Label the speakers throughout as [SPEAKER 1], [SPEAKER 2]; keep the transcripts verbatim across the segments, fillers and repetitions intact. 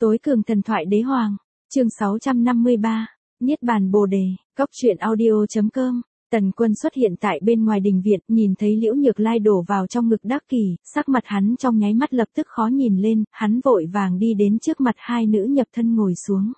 [SPEAKER 1] Tối cường thần thoại đế hoàng, chương sáu trăm năm mươi ba, Niết bàn Bồ đề, Cóc truyện audio.com. Tần Quân xuất hiện tại bên ngoài đình viện, nhìn thấy Liễu Nhược Lai đổ vào trong ngực Đắc Kỷ, sắc mặt hắn trong nháy mắt lập tức khó nhìn lên, hắn vội vàng đi đến trước mặt hai nữ nhập thân ngồi xuống.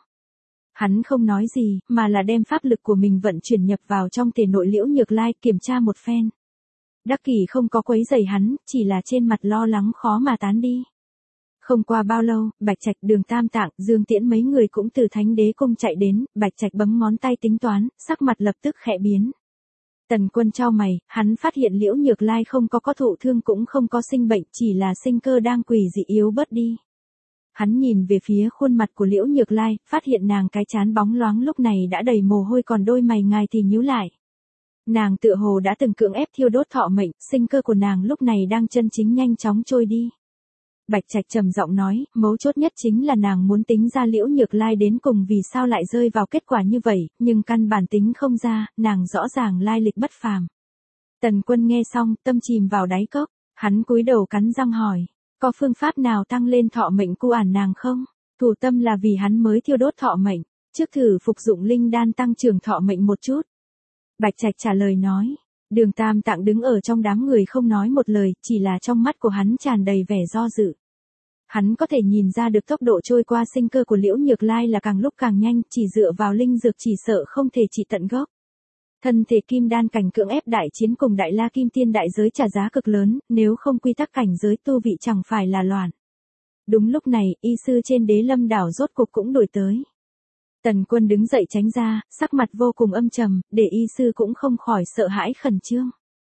[SPEAKER 1] Hắn không nói gì, mà là đem pháp lực của mình vận chuyển nhập vào trong thể nội Liễu Nhược Lai, kiểm tra một phen. Đắc Kỷ không có quấy rầy hắn, chỉ là trên mặt lo lắng khó mà tán đi. Không qua bao lâu, Bạch Trạch, Đường Tam Tạng, Dương Tiễn mấy người cũng từ Thánh Đế cung chạy đến, Bạch Trạch bấm ngón tay tính toán, sắc mặt lập tức khẽ biến. Tần Quân chau mày, hắn phát hiện Liễu Nhược Lai không có có thụ thương cũng không có sinh bệnh, chỉ là sinh cơ đang quỷ dị yếu bớt đi. Hắn nhìn về phía khuôn mặt của Liễu Nhược Lai, phát hiện nàng cái trán bóng loáng lúc này đã đầy mồ hôi, còn đôi mày ngài thì nhíu lại. Nàng tựa hồ đã từng cưỡng ép thiêu đốt thọ mệnh, sinh cơ của nàng lúc này đang chân chính nhanh chóng trôi đi. Bạch Trạch trầm giọng nói, mấu chốt nhất chính là nàng muốn tính ra Liễu Nhược Lai đến cùng vì sao lại rơi vào kết quả như vậy, nhưng căn bản tính không ra, nàng rõ ràng lai lịch bất phàm. Tần Quân nghe xong, tâm chìm vào đáy cốc, hắn cúi đầu cắn răng hỏi, có phương pháp nào tăng lên thọ mệnh cu ản nàng không? Thủ tâm là vì hắn mới thiêu đốt thọ mệnh, trước thử phục dụng linh đan tăng trưởng thọ mệnh một chút. Bạch Trạch trả lời nói. Đường Tam Tạng đứng ở trong đám người không nói một lời, chỉ là trong mắt của hắn tràn đầy vẻ do dự. Hắn có thể nhìn ra được tốc độ trôi qua sinh cơ của Liễu Nhược Lai là càng lúc càng nhanh, chỉ dựa vào linh dược chỉ sợ không thể trị tận gốc. Thân thể kim đan cảnh cưỡng ép đại chiến cùng Đại La Kim Tiên đại giới trả giá cực lớn, nếu không quy tắc cảnh giới tu vị chẳng phải là loạn. Đúng lúc này, y sư trên Đế Lâm đảo rốt cục cũng đuổi tới. Tần Quân đứng dậy tránh ra, sắc mặt vô cùng âm trầm, để y sư cũng không khỏi sợ hãi khẩn trương.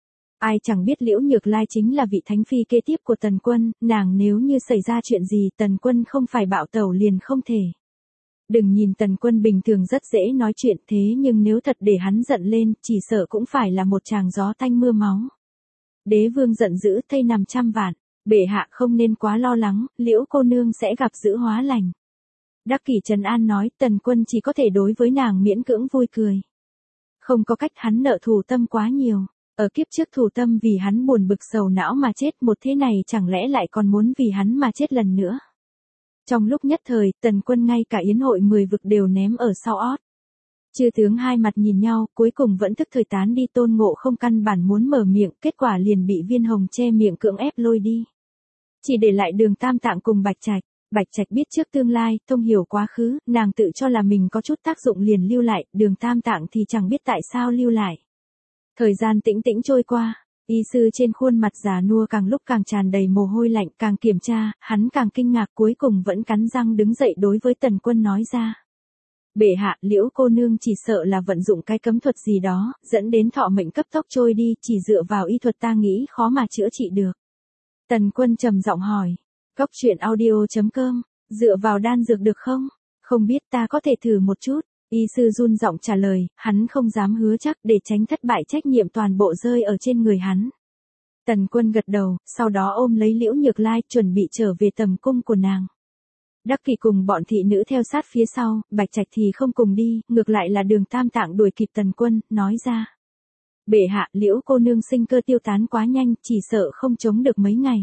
[SPEAKER 1] Ai chẳng biết Liễu Nhược Lai chính là vị thánh phi kế tiếp của Tần Quân, nàng nếu như xảy ra chuyện gì Tần Quân không phải bạo tẩu liền không thể. Đừng nhìn Tần Quân bình thường rất dễ nói chuyện, thế nhưng nếu thật để hắn giận lên, chỉ sợ cũng phải là một tràng gió tanh mưa máu. Đế vương giận dữ thây nằm trăm vạn, bệ hạ không nên quá lo lắng, Liễu cô nương sẽ gặp dữ hóa lành. Đắc Kỷ trấn an nói, Tần Quân chỉ có thể đối với nàng miễn cưỡng vui cười. Không có cách, hắn nợ thù tâm quá nhiều. Ở kiếp trước thù tâm vì hắn buồn bực sầu não mà chết, một thế này chẳng lẽ lại còn muốn vì hắn mà chết lần nữa. Trong lúc nhất thời, Tần Quân ngay cả yến hội mười vực đều ném ở sau ót. Chư tướng hai mặt nhìn nhau, cuối cùng vẫn thức thời tán đi. Tôn Ngộ Không căn bản muốn mở miệng, kết quả liền bị Viên Hồng che miệng cưỡng ép lôi đi. Chỉ để lại Đường Tam Tạng cùng Bạch Trạch. Bạch Trạch biết trước tương lai, thông hiểu quá khứ, nàng tự cho là mình có chút tác dụng liền lưu lại, Đường Tam Tạng thì chẳng biết tại sao lưu lại. Thời gian tĩnh tĩnh trôi qua, y sư trên khuôn mặt già nua càng lúc càng tràn đầy mồ hôi lạnh, càng kiểm tra, hắn càng kinh ngạc, cuối cùng vẫn cắn răng đứng dậy đối với Tần Quân nói ra. Bệ hạ, Liễu cô nương chỉ sợ là vận dụng cái cấm thuật gì đó, dẫn đến thọ mệnh cấp tốc trôi đi, chỉ dựa vào y thuật ta nghĩ khó mà chữa trị được. Tần Quân trầm giọng hỏi, Cóc truyện audio.com, dựa vào đan dược được không? Không biết, ta có thể thử một chút. Y sư run giọng trả lời, hắn không dám hứa chắc, để tránh thất bại trách nhiệm toàn bộ rơi ở trên người hắn. Tần Quân gật đầu, sau đó ôm lấy Liễu Nhược Lai, chuẩn bị trở về tầm cung của nàng. Đắc Kỷ cùng bọn thị nữ theo sát phía sau, Bạch Trạch thì không cùng đi, ngược lại là Đường Tam Tạng đuổi kịp Tần Quân, nói ra. Bệ hạ, Liễu cô nương sinh cơ tiêu tán quá nhanh, chỉ sợ không chống được mấy ngày.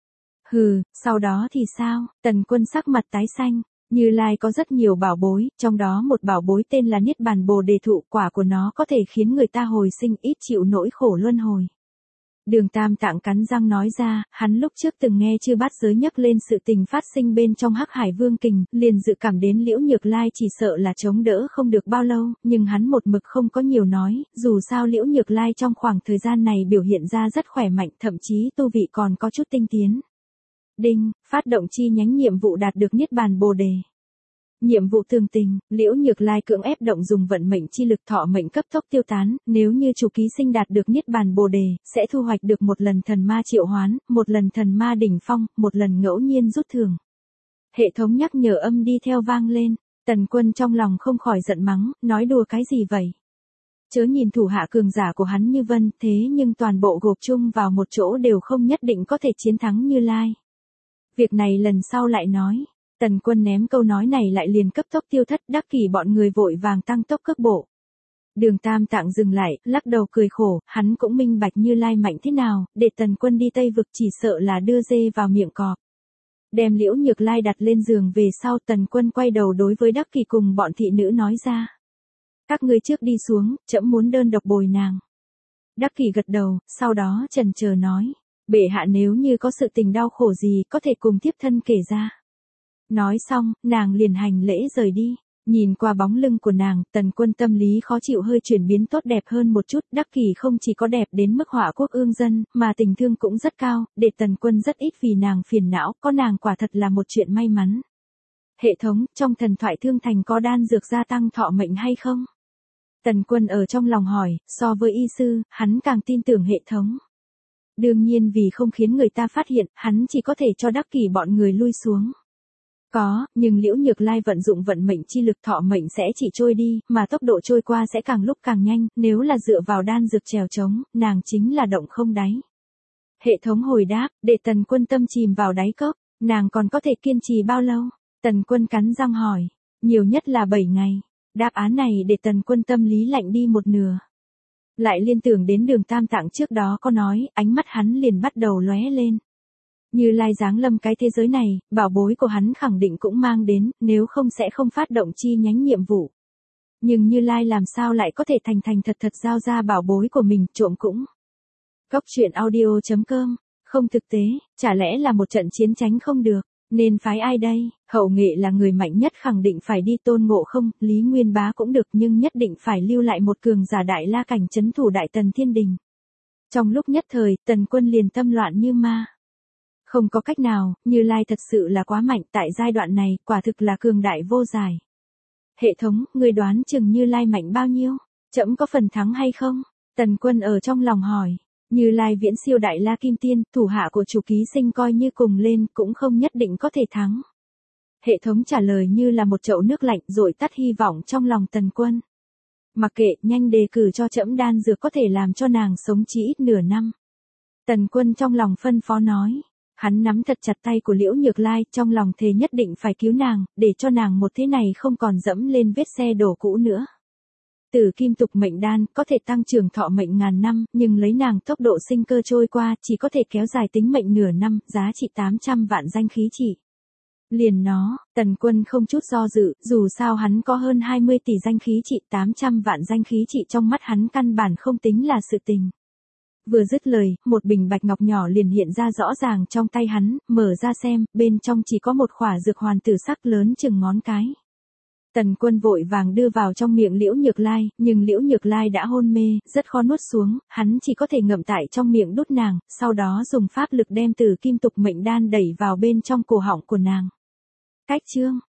[SPEAKER 1] Hừ, sau đó thì sao? Tần Quân sắc mặt tái xanh. Như Lai có rất nhiều bảo bối, trong đó một bảo bối tên là Niết bàn Bồ đề thụ, quả của nó có thể khiến người ta hồi sinh, ít chịu nỗi khổ luân hồi. Đường Tam Tạng cắn răng nói ra, hắn lúc trước từng nghe Chư Bát Giới nhắc lên sự tình phát sinh bên trong Hắc Hải Vương Kình, liền dự cảm đến Liễu Nhược Lai chỉ sợ là chống đỡ không được bao lâu, nhưng hắn một mực không có nhiều nói, dù sao Liễu Nhược Lai trong khoảng thời gian này biểu hiện ra rất khỏe mạnh, thậm chí tu vị còn có chút tinh tiến. Đinh, phát động chi nhánh nhiệm vụ đạt được Niết bàn Bồ đề. Nhiệm vụ thường tình, Liễu Nhược Lai cưỡng ép động dùng vận mệnh chi lực thọ mệnh cấp tốc tiêu tán, nếu như chủ ký sinh đạt được Niết bàn Bồ đề, sẽ thu hoạch được một lần thần ma triệu hoán, một lần thần ma đỉnh phong, một lần ngẫu nhiên rút thưởng. Hệ thống nhắc nhở âm đi theo vang lên, Tần Quân trong lòng không khỏi giận mắng, nói đùa cái gì vậy? Chớ nhìn thủ hạ cường giả của hắn như vân, thế nhưng toàn bộ gộp chung vào một chỗ đều không nhất định có thể chiến thắng Như Lai. Việc này lần sau lại nói. Tần Quân ném câu nói này lại liền cấp tốc tiêu thất, Đắc Kỷ bọn người vội vàng tăng tốc cước bộ. Đường Tam Tạng dừng lại, lắc đầu cười khổ, hắn cũng minh bạch Như Lai mạnh thế nào, để Tần Quân đi Tây vực chỉ sợ là đưa dê vào miệng cọp. Đem Liễu Nhược Lai đặt lên giường về sau Tần Quân quay đầu đối với Đắc Kỷ cùng bọn thị nữ nói ra. Các ngươi trước đi xuống, trẫm muốn đơn độc bồi nàng. Đắc Kỷ gật đầu, sau đó chần chờ nói. Bệ hạ nếu như có sự tình đau khổ gì có thể cùng tiếp thân kể ra. Nói xong, nàng liền hành lễ rời đi. Nhìn qua bóng lưng của nàng, Tần Quân tâm lý khó chịu hơi chuyển biến tốt đẹp hơn một chút. Đắc Kỷ không chỉ có đẹp đến mức họa quốc ương dân, mà tình thương cũng rất cao, để Tần Quân rất ít vì nàng phiền não, có nàng quả thật là một chuyện may mắn. Hệ thống, trong thần thoại thương thành có đan dược gia tăng thọ mệnh hay không? Tần Quân ở trong lòng hỏi, so với y sư, hắn càng tin tưởng hệ thống. Đương nhiên vì không khiến người ta phát hiện, hắn chỉ có thể cho Đắc Kỷ bọn người lui xuống. Có, nhưng Liễu Nhược Lai vận dụng vận mệnh chi lực thọ mệnh sẽ chỉ trôi đi, mà tốc độ trôi qua sẽ càng lúc càng nhanh, nếu là dựa vào đan dược trèo trống, nàng chính là động không đáy. Hệ thống hồi đáp, để Tần Quân tâm chìm vào đáy cốc, nàng còn có thể kiên trì bao lâu? Tần Quân cắn răng hỏi, nhiều nhất là bảy ngày. Đáp án này để Tần Quân tâm lý lạnh đi một nửa. Lại liên tưởng đến Đường Tam Tạng trước đó có nói, ánh mắt hắn liền bắt đầu lóe lên. Như Lai giáng lâm cái thế giới này, bảo bối của hắn khẳng định cũng mang đến, nếu không sẽ không phát động chi nhánh nhiệm vụ. Nhưng Như Lai làm sao lại có thể thành thành thật thật giao ra bảo bối của mình, trộm cũng. Cốc truyện audio chấm com, không thực tế, chả lẽ là một trận chiến tránh không được, nên phái ai đây? Hậu nghệ là người mạnh nhất khẳng định phải đi Tôn Ngộ Không, Lý Nguyên Bá cũng được nhưng nhất định phải lưu lại một cường giả đại la cảnh trấn thủ Đại Tần Thiên Đình. Trong lúc nhất thời, Tần Quân liền tâm loạn như ma. Không có cách nào, Như Lai thật sự là quá mạnh tại giai đoạn này, quả thực là cường đại vô giải. Hệ thống, người đoán chừng Như Lai mạnh bao nhiêu? Trẫm có phần thắng hay không? Tần Quân ở trong lòng hỏi. Như Lai viễn siêu đại la kim tiên, thủ hạ của chủ ký sinh coi như cùng lên cũng không nhất định có thể thắng. Hệ thống trả lời như là một chậu nước lạnh rồi tắt hy vọng trong lòng Tần Quân. Mặc kệ, nhanh đề cử cho trẫm đan dược có thể làm cho nàng sống chỉ ít nửa năm. Tần Quân trong lòng phân phó nói. Hắn nắm thật chặt tay của Liễu Nhược Lai, trong lòng thề nhất định phải cứu nàng, để cho nàng một thế này không còn dẫm lên vết xe đổ cũ nữa. Tử kim tục mệnh đan, có thể tăng trưởng thọ mệnh ngàn năm, nhưng lấy nàng tốc độ sinh cơ trôi qua, chỉ có thể kéo dài tính mệnh nửa năm, giá trị tám trăm vạn danh khí trị. Liền nó, Tần Quân không chút do dự, dù sao hắn có hơn hai mươi tỷ danh khí trị, tám trăm vạn danh khí trị trong mắt hắn căn bản không tính là sự tình. Vừa dứt lời, một bình bạch ngọc nhỏ liền hiện ra rõ ràng trong tay hắn, mở ra xem, bên trong chỉ có một khỏa dược hoàn tử sắc lớn chừng ngón cái. Tần Quân vội vàng đưa vào trong miệng Liễu Nhược Lai, nhưng Liễu Nhược Lai đã hôn mê, rất khó nuốt xuống, hắn chỉ có thể ngậm tại trong miệng đút nàng, sau đó dùng pháp lực đem Tử kim tục mệnh đan đẩy vào bên trong cổ họng của nàng. Cách chương